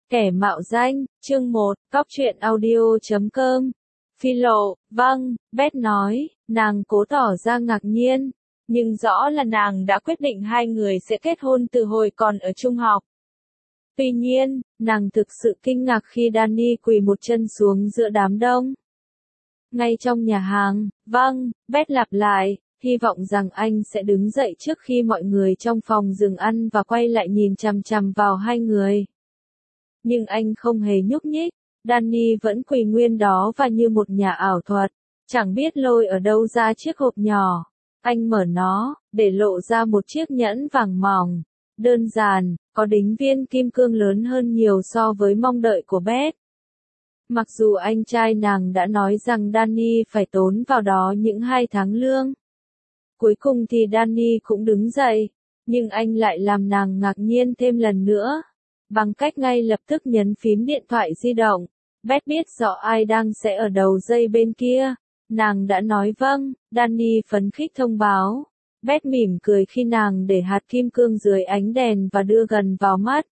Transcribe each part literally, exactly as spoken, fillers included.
Kẻ mạo danh, chương một, cóc truyện audio chấm com. Phi lộ, vâng, Beth nói, nàng cố tỏ ra ngạc nhiên, nhưng rõ là nàng đã quyết định hai người sẽ kết hôn từ hồi còn ở trung học. Tuy nhiên, nàng thực sự kinh ngạc khi Danny quỳ một chân xuống giữa đám đông. Ngay trong nhà hàng, vâng, Beth lặp lại, hy vọng rằng anh sẽ đứng dậy trước khi mọi người trong phòng dừng ăn và quay lại nhìn chằm chằm vào hai người. Nhưng anh không hề nhúc nhích, Danny vẫn quỳ nguyên đó và như một nhà ảo thuật, chẳng biết lôi ở đâu ra chiếc hộp nhỏ. Anh mở nó, để lộ ra một chiếc nhẫn vàng mỏng, đơn giản, có đính viên kim cương lớn hơn nhiều so với mong đợi của Beth. Mặc dù anh trai nàng đã nói rằng Danny phải tốn vào đó những hai tháng lương. Cuối cùng thì Danny cũng đứng dậy, nhưng anh lại làm nàng ngạc nhiên thêm lần nữa. Bằng cách ngay lập tức nhấn phím điện thoại di động, Beth biết rõ ai đang sẽ ở đầu dây bên kia. Nàng đã nói vâng, Danny phấn khích thông báo. Beth mỉm cười khi nàng để hạt kim cương dưới ánh đèn và đưa gần vào mắt.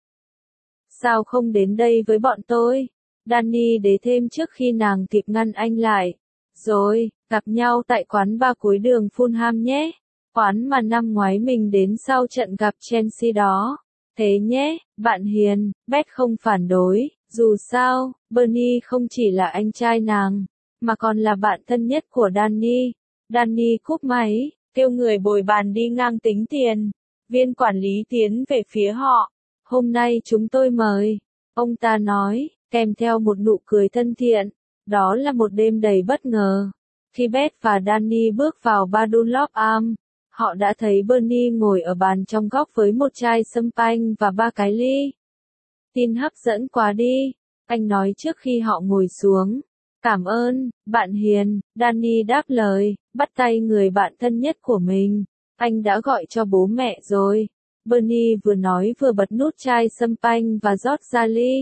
Sao không đến đây với bọn tôi? Danny đế thêm trước khi nàng kịp ngăn anh lại. Rồi, gặp nhau tại quán bar cuối đường Fulham nhé. Quán mà năm ngoái mình đến sau trận gặp Chelsea đó. Thế nhé, bạn hiền, Beth không phản đối, dù sao, Bernie không chỉ là anh trai nàng, mà còn là bạn thân nhất của Danny. Danny cúp máy, kêu người bồi bàn đi ngang tính tiền. Viên quản lý tiến về phía họ. Hôm nay chúng tôi mời, ông ta nói, kèm theo một nụ cười thân thiện. Đó là một đêm đầy bất ngờ. Khi Beth và Danny bước vào bar Dunlop Arms, họ đã thấy Bernie ngồi ở bàn trong góc với một chai champagne và ba cái ly. Tin hấp dẫn quá đi, anh nói trước khi họ ngồi xuống. Cảm ơn, bạn hiền, Danny đáp lời, bắt tay người bạn thân nhất của mình. Anh đã gọi cho bố mẹ rồi. Bernie vừa nói vừa bật nút chai champagne và rót ra ly.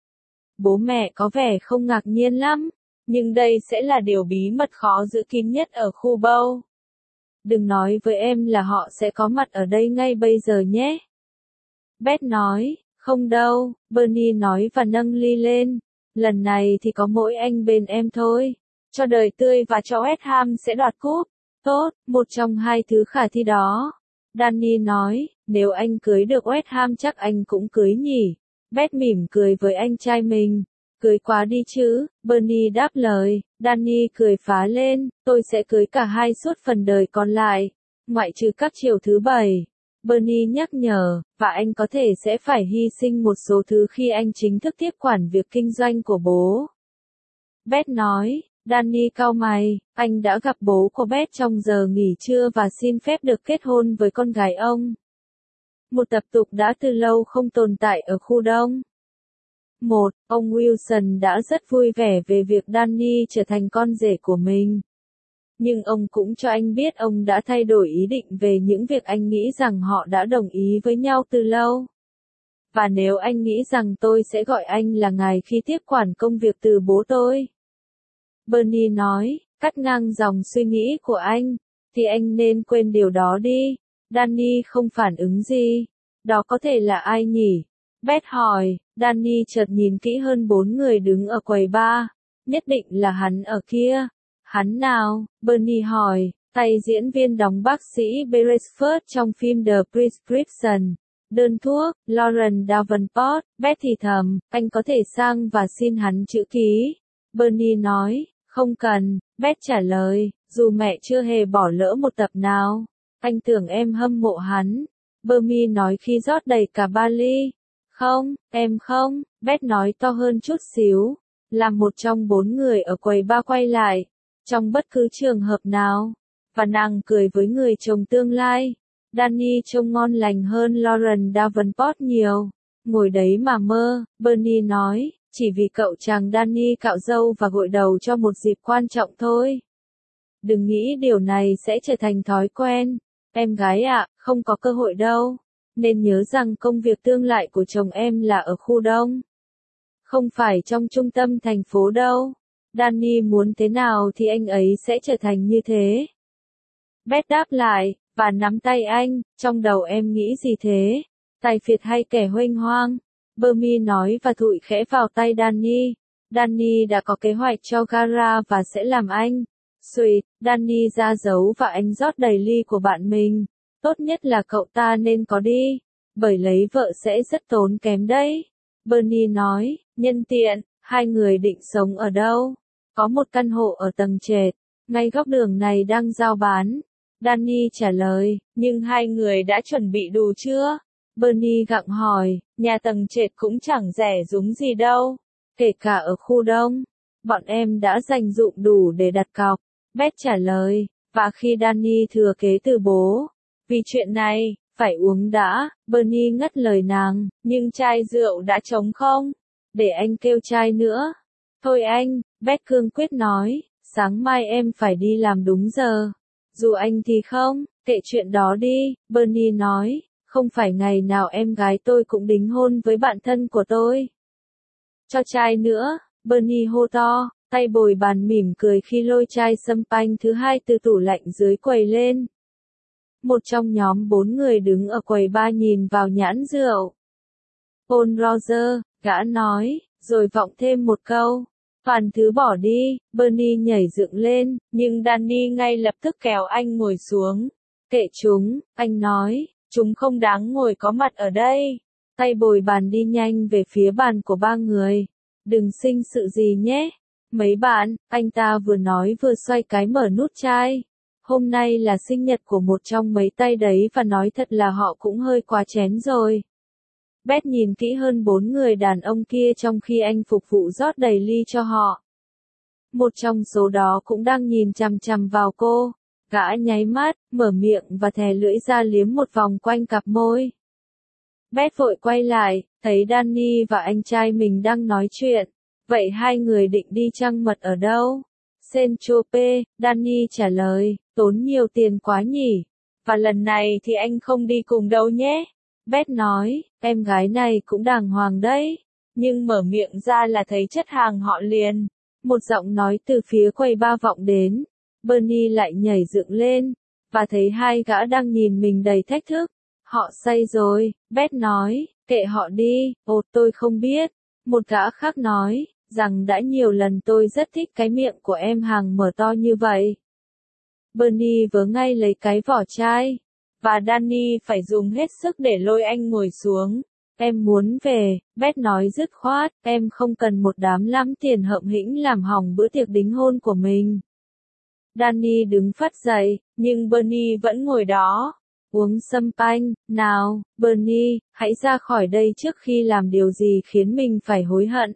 Bố mẹ có vẻ không ngạc nhiên lắm, nhưng đây sẽ là điều bí mật khó giữ kín nhất ở khu Bow. Đừng nói với em là họ sẽ có mặt ở đây ngay bây giờ nhé. Beth nói, không đâu, Bernie nói và nâng ly lên. Lần này thì có mỗi anh bên em thôi. Cho đời tươi và cho West Ham sẽ đoạt cúp. Tốt, một trong hai thứ khả thi đó. Danny nói, nếu anh cưới được West Ham chắc anh cũng cưới nhỉ. Beth mỉm cười với anh trai mình. Cưới quá đi chứ, Bernie đáp lời. Danny cười phá lên, tôi sẽ cưới cả hai suốt phần đời còn lại, ngoại trừ các chiều thứ bảy. Bernie nhắc nhở, và anh có thể sẽ phải hy sinh một số thứ khi anh chính thức tiếp quản việc kinh doanh của bố. Beth nói, Danny cau mày, anh đã gặp bố của Beth trong giờ nghỉ trưa và xin phép được kết hôn với con gái ông. Một tập tục đã từ lâu không tồn tại ở khu Đông. Một, ông Wilson đã rất vui vẻ về việc Danny trở thành con rể của mình. Nhưng ông cũng cho anh biết ông đã thay đổi ý định về những việc anh nghĩ rằng họ đã đồng ý với nhau từ lâu. Và nếu anh nghĩ rằng tôi sẽ gọi anh là ngài khi tiếp quản công việc từ bố tôi. Bernie nói, cắt ngang dòng suy nghĩ của anh, thì anh nên quên điều đó đi. Danny không phản ứng gì. Đó có thể là ai nhỉ? Beth hỏi. Danny chợt nhìn kỹ hơn bốn người đứng ở quầy bar. Nhất định là hắn ở kia. Hắn nào? Bernie hỏi. Tay diễn viên đóng bác sĩ Beresford trong phim The Prescription. Đơn thuốc, Lauren Davenport. Beth thì thầm, anh có thể sang và xin hắn chữ ký. Bernie nói, không cần. Beth trả lời, dù mẹ chưa hề bỏ lỡ một tập nào. Anh tưởng em hâm mộ hắn. Bernie nói khi rót đầy cả ba ly. Không, em không, Beth nói to hơn chút xíu. Làm một trong bốn người ở quầy bar quay lại. Trong bất cứ trường hợp nào. Và nàng cười với người chồng tương lai. Danny trông ngon lành hơn Lauren Davenport nhiều. Ngồi đấy mà mơ, Bernie nói, chỉ vì cậu chàng Danny cạo râu và gội đầu cho một dịp quan trọng thôi. Đừng nghĩ điều này sẽ trở thành thói quen. Em gái ạ, không có cơ hội đâu. Nên nhớ rằng công việc tương lai của chồng em là ở khu Đông. Không phải trong trung tâm thành phố đâu. Danny muốn thế nào thì anh ấy sẽ trở thành như thế. Beth đáp lại, và nắm tay anh, trong đầu em nghĩ gì thế? Tài phiệt hay kẻ huênh hoang? Bernie nói và thụi khẽ vào tay Danny. Danny đã có kế hoạch cho Gara và sẽ làm anh. Sweet, Danny ra dấu và anh rót đầy ly của bạn mình. Tốt nhất là cậu ta nên có đi, bởi lấy vợ sẽ rất tốn kém đấy. Bernie nói, nhân tiện, hai người định sống ở đâu? Có một căn hộ ở tầng trệt, ngay góc đường này đang giao bán. Danny trả lời, nhưng hai người đã chuẩn bị đủ chưa? Bernie gặng hỏi, nhà tầng trệt cũng chẳng rẻ rúng gì đâu, kể cả ở khu đông. Bọn em đã dành dụm đủ để đặt cọc. Beth trả lời, và khi Danny thừa kế từ bố. Vì chuyện này, phải uống đã, Bernie ngắt lời nàng, nhưng chai rượu đã trống không? Để anh kêu chai nữa. Thôi anh, Beth cương quyết nói, sáng mai em phải đi làm đúng giờ. Dù anh thì không, kệ chuyện đó đi, Bernie nói, không phải ngày nào em gái tôi cũng đính hôn với bạn thân của tôi. Cho chai nữa, Bernie hô to, tay bồi bàn mỉm cười khi lôi chai champagne thứ hai từ tủ lạnh dưới quầy lên. Một trong nhóm bốn người đứng ở quầy bar nhìn vào nhãn rượu. Paul Roger, gã nói, rồi vọng thêm một câu. Toàn thứ bỏ đi, Bernie nhảy dựng lên, nhưng Danny ngay lập tức kéo anh ngồi xuống. Kệ chúng, anh nói, chúng không đáng ngồi có mặt ở đây. Tay bồi bàn đi nhanh về phía bàn của ba người. Đừng sinh sự gì nhé. Mấy bạn, anh ta vừa nói vừa xoay cái mở nút chai. Hôm nay là sinh nhật của một trong mấy tay đấy và nói thật là họ cũng hơi quá chén rồi. Beth nhìn kỹ hơn bốn người đàn ông kia trong khi anh phục vụ rót đầy ly cho họ. Một trong số đó cũng đang nhìn chằm chằm vào cô. Gã nháy mắt, mở miệng và thè lưỡi ra liếm một vòng quanh cặp môi. Beth vội quay lại, thấy Danny và anh trai mình đang nói chuyện. Vậy hai người định đi trăng mật ở đâu? Saint-Tropez, Danny trả lời, tốn nhiều tiền quá nhỉ. Và lần này thì anh không đi cùng đâu nhé. Beth nói, em gái này cũng đàng hoàng đấy. Nhưng mở miệng ra là thấy chất hàng họ liền. Một giọng nói từ phía quầy ba vọng đến. Bernie lại nhảy dựng lên. Và thấy hai gã đang nhìn mình đầy thách thức. Họ say rồi, Beth nói, kệ họ đi, ồ tôi không biết. Một gã khác nói, rằng đã nhiều lần tôi rất thích cái miệng của em hàng mở to như vậy. Bernie vớ ngay lấy cái vỏ chai. Và Danny phải dùng hết sức để lôi anh ngồi xuống. Em muốn về, Beth nói dứt khoát, em không cần một đám lắm tiền hợm hĩnh làm hỏng bữa tiệc đính hôn của mình. Danny đứng phắt dậy, nhưng Bernie vẫn ngồi đó. Uống champagne, nào, Bernie, hãy ra khỏi đây trước khi làm điều gì khiến mình phải hối hận.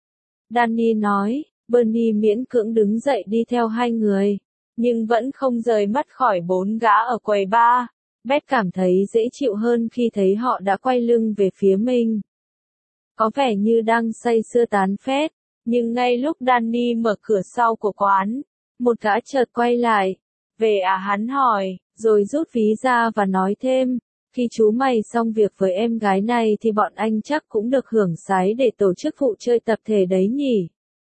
Danny nói, Bernie miễn cưỡng đứng dậy đi theo hai người, nhưng vẫn không rời mắt khỏi bốn gã ở quầy bar. Beth cảm thấy dễ chịu hơn khi thấy họ đã quay lưng về phía mình. Có vẻ như đang say sưa tán phét, nhưng ngay lúc Danny mở cửa sau của quán, một gã chợt quay lại. Về à hắn hỏi, rồi rút ví ra và nói thêm, khi chú mày xong việc với em gái này thì bọn anh chắc cũng được hưởng sái để tổ chức vụ chơi tập thể đấy nhỉ.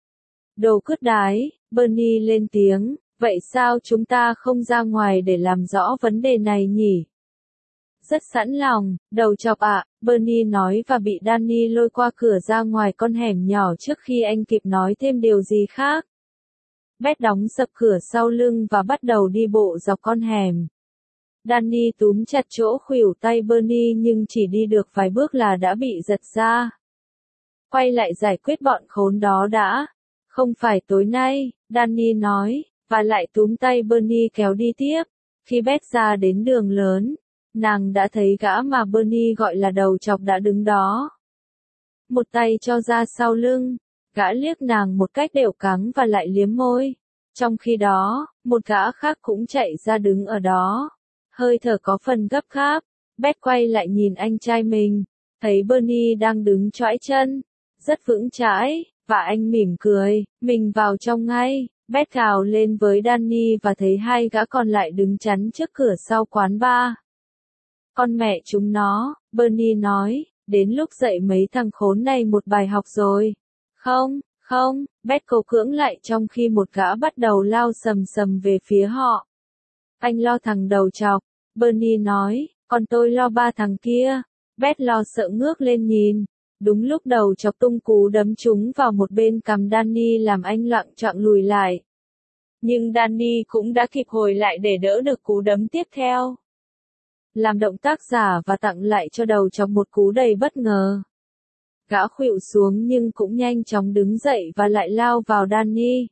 Đồ cứt đái, Bernie lên tiếng, vậy sao chúng ta không ra ngoài để làm rõ vấn đề này nhỉ? Rất sẵn lòng, đầu chọc ạ, Bernie nói và bị Danny lôi qua cửa ra ngoài con hẻm nhỏ trước khi anh kịp nói thêm điều gì khác. Beth đóng sập cửa sau lưng và bắt đầu đi bộ dọc con hẻm. Danny túm chặt chỗ khuỷu tay Bernie nhưng chỉ đi được vài bước là đã bị giật ra. Quay lại giải quyết bọn khốn đó đã. Không phải tối nay, Danny nói, và lại túm tay Bernie kéo đi tiếp. Khi Beth ra đến đường lớn, nàng đã thấy gã mà Bernie gọi là đầu chọc đã đứng đó. Một tay cho ra sau lưng, gã liếc nàng một cách đều cắng và lại liếm môi. Trong khi đó, một gã khác cũng chạy ra đứng ở đó. Hơi thở có phần gấp gáp, Beth quay lại nhìn anh trai mình, thấy Bernie đang đứng chõi chân, rất vững chãi, và anh mỉm cười, mình vào trong ngay. Beth gào lên với Danny và thấy hai gã còn lại đứng chắn trước cửa sau quán bar. Con mẹ chúng nó, Bernie nói, đến lúc dạy mấy thằng khốn này một bài học rồi. Không, không, Beth cố cưỡng lại trong khi một gã bắt đầu lao sầm sầm về phía họ. Anh lo thằng đầu chọc, Bernie nói, còn tôi lo ba thằng kia. Beth lo sợ ngước lên nhìn. Đúng lúc đầu chọc tung cú đấm trúng vào một bên cằm Danny làm anh loạng choạng lùi lại. Nhưng Danny cũng đã kịp hồi lại để đỡ được cú đấm tiếp theo. Làm động tác giả và tặng lại cho đầu chọc một cú đầy bất ngờ. Gã khuỵu xuống nhưng cũng nhanh chóng đứng dậy và lại lao vào Danny.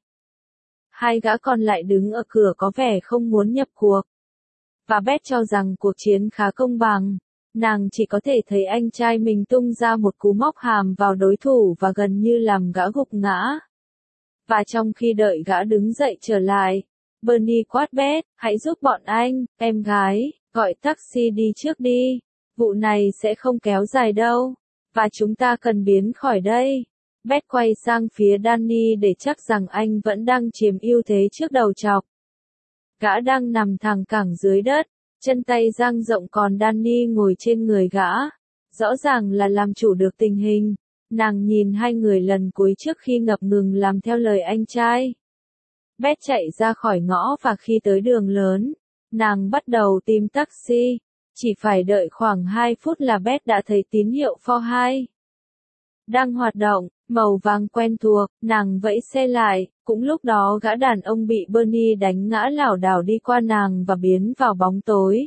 Hai gã còn lại đứng ở cửa có vẻ không muốn nhập cuộc. Và Beth cho rằng cuộc chiến khá công bằng. Nàng chỉ có thể thấy anh trai mình tung ra một cú móc hàm vào đối thủ và gần như làm gã gục ngã. Và trong khi đợi gã đứng dậy trở lại, Bernie quát Beth, hãy giúp bọn anh, em gái, gọi taxi đi trước đi. Vụ này sẽ không kéo dài đâu. Và chúng ta cần biến khỏi đây. Beth quay sang phía Danny để chắc rằng anh vẫn đang chiếm ưu thế trước đầu chọc. Gã đang nằm thẳng cẳng dưới đất, chân tay dang rộng còn Danny ngồi trên người gã. Rõ ràng là làm chủ được tình hình. Nàng nhìn hai người lần cuối trước khi ngập ngừng làm theo lời anh trai. Beth chạy ra khỏi ngõ và khi tới đường lớn, nàng bắt đầu tìm taxi. Chỉ phải đợi khoảng hai phút là Beth đã thấy tín hiệu pho hai. Đang hoạt động, màu vàng quen thuộc, nàng vẫy xe lại, cũng lúc đó gã đàn ông bị Bernie đánh ngã lảo đảo đi qua nàng và biến vào bóng tối.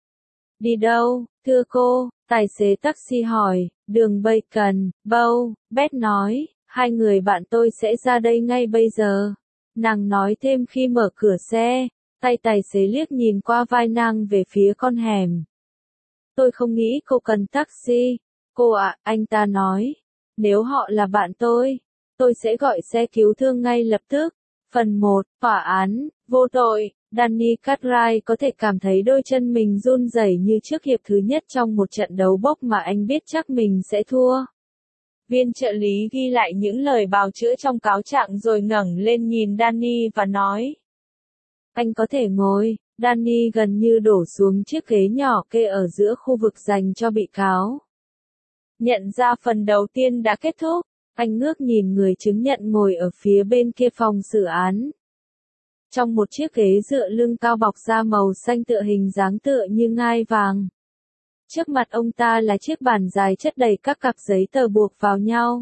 Đi đâu, thưa cô? Tài xế taxi hỏi. Đường Bacon, Bow, Beth nói, hai người bạn tôi sẽ ra đây ngay bây giờ. Nàng nói thêm khi mở cửa xe, tay tài xế liếc nhìn qua vai nàng về phía con hẻm. Tôi không nghĩ cô cần taxi. Cô ạ, à, anh ta nói. Nếu họ là bạn tôi, tôi sẽ gọi xe cứu thương ngay lập tức. Phần một, tòa án, vô tội. Danny Cartwright có thể cảm thấy đôi chân mình run rẩy như trước hiệp thứ nhất trong một trận đấu bốc mà anh biết chắc mình sẽ thua. Viên trợ lý ghi lại những lời bào chữa trong cáo trạng rồi ngẩng lên nhìn Danny và nói. Anh có thể ngồi. Danny gần như đổ xuống chiếc ghế nhỏ kê ở giữa khu vực dành cho bị cáo. Nhận ra phần đầu tiên đã kết thúc, anh ngước nhìn người chứng nhận ngồi ở phía bên kia phòng xử án. Trong một chiếc ghế dựa lưng cao bọc da màu xanh tựa hình dáng tựa như ngai vàng. Trước mặt ông ta là chiếc bàn dài chất đầy các cặp giấy tờ buộc vào nhau.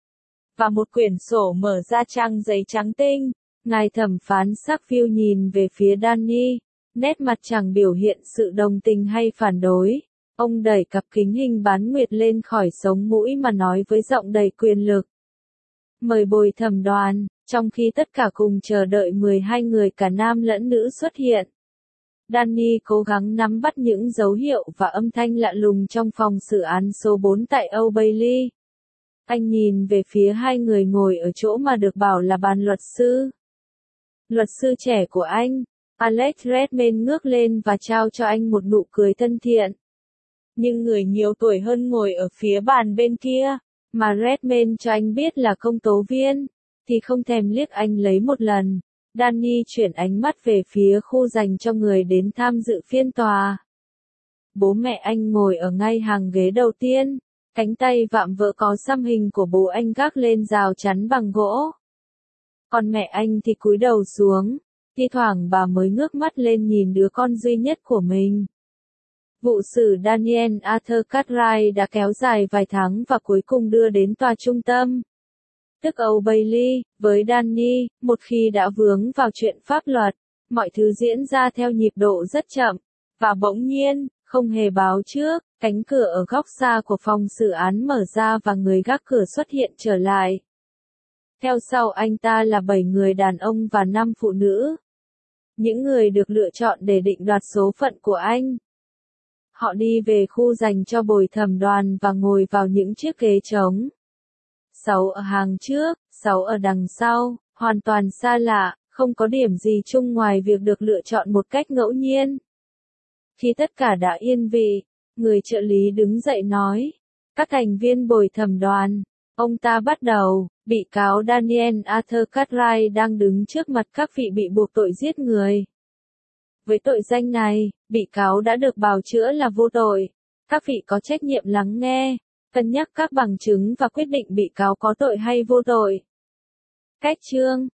Và một quyển sổ mở ra trang giấy trắng tinh. Ngài thẩm phán Sackville nhìn về phía Danny, nét mặt chẳng biểu hiện sự đồng tình hay phản đối. Ông đẩy cặp kính hình bán nguyệt lên khỏi sống mũi mà nói với giọng đầy quyền lực. Mời bồi thẩm đoàn, trong khi tất cả cùng chờ đợi mười hai người cả nam lẫn nữ xuất hiện. Danny cố gắng nắm bắt những dấu hiệu và âm thanh lạ lùng trong phòng xử án số bốn tại Old Bailey. Anh nhìn về phía hai người ngồi ở chỗ mà được bảo là bàn luật sư. Luật sư trẻ của anh, Alex Redmayne ngước lên và trao cho anh một nụ cười thân thiện. Nhưng người nhiều tuổi hơn ngồi ở phía bàn bên kia, mà Redmayne cho anh biết là công tố viên, thì không thèm liếc anh lấy một lần. Danny chuyển ánh mắt về phía khu dành cho người đến tham dự phiên tòa. Bố mẹ anh ngồi ở ngay hàng ghế đầu tiên, cánh tay vạm vỡ có xăm hình của bố anh gác lên rào chắn bằng gỗ. Còn mẹ anh thì cúi đầu xuống, thi thoảng bà mới ngước mắt lên nhìn đứa con duy nhất của mình. Vụ xử Daniel Arthur Cartwright đã kéo dài vài tháng và cuối cùng đưa đến tòa trung tâm. Tức Old Bailey, với Danny, một khi đã vướng vào chuyện pháp luật, mọi thứ diễn ra theo nhịp độ rất chậm. Và bỗng nhiên, không hề báo trước, cánh cửa ở góc xa của phòng xử án mở ra và người gác cửa xuất hiện trở lại. Theo sau anh ta là bảy người đàn ông và năm phụ nữ. Những người được lựa chọn để định đoạt số phận của anh. Họ đi về khu dành cho bồi thẩm đoàn và ngồi vào những chiếc ghế trống. Sáu ở hàng trước, sáu ở đằng sau, hoàn toàn xa lạ, không có điểm gì chung ngoài việc được lựa chọn một cách ngẫu nhiên. Khi tất cả đã yên vị, người trợ lý đứng dậy nói, các thành viên bồi thẩm đoàn, ông ta bắt đầu, bị cáo Daniel Arthur Cartwright đang đứng trước mặt các vị bị buộc tội giết người. Với tội danh này, bị cáo đã được bào chữa là vô tội. Các vị có trách nhiệm lắng nghe, cân nhắc các bằng chứng và quyết định bị cáo có tội hay vô tội. Cách chương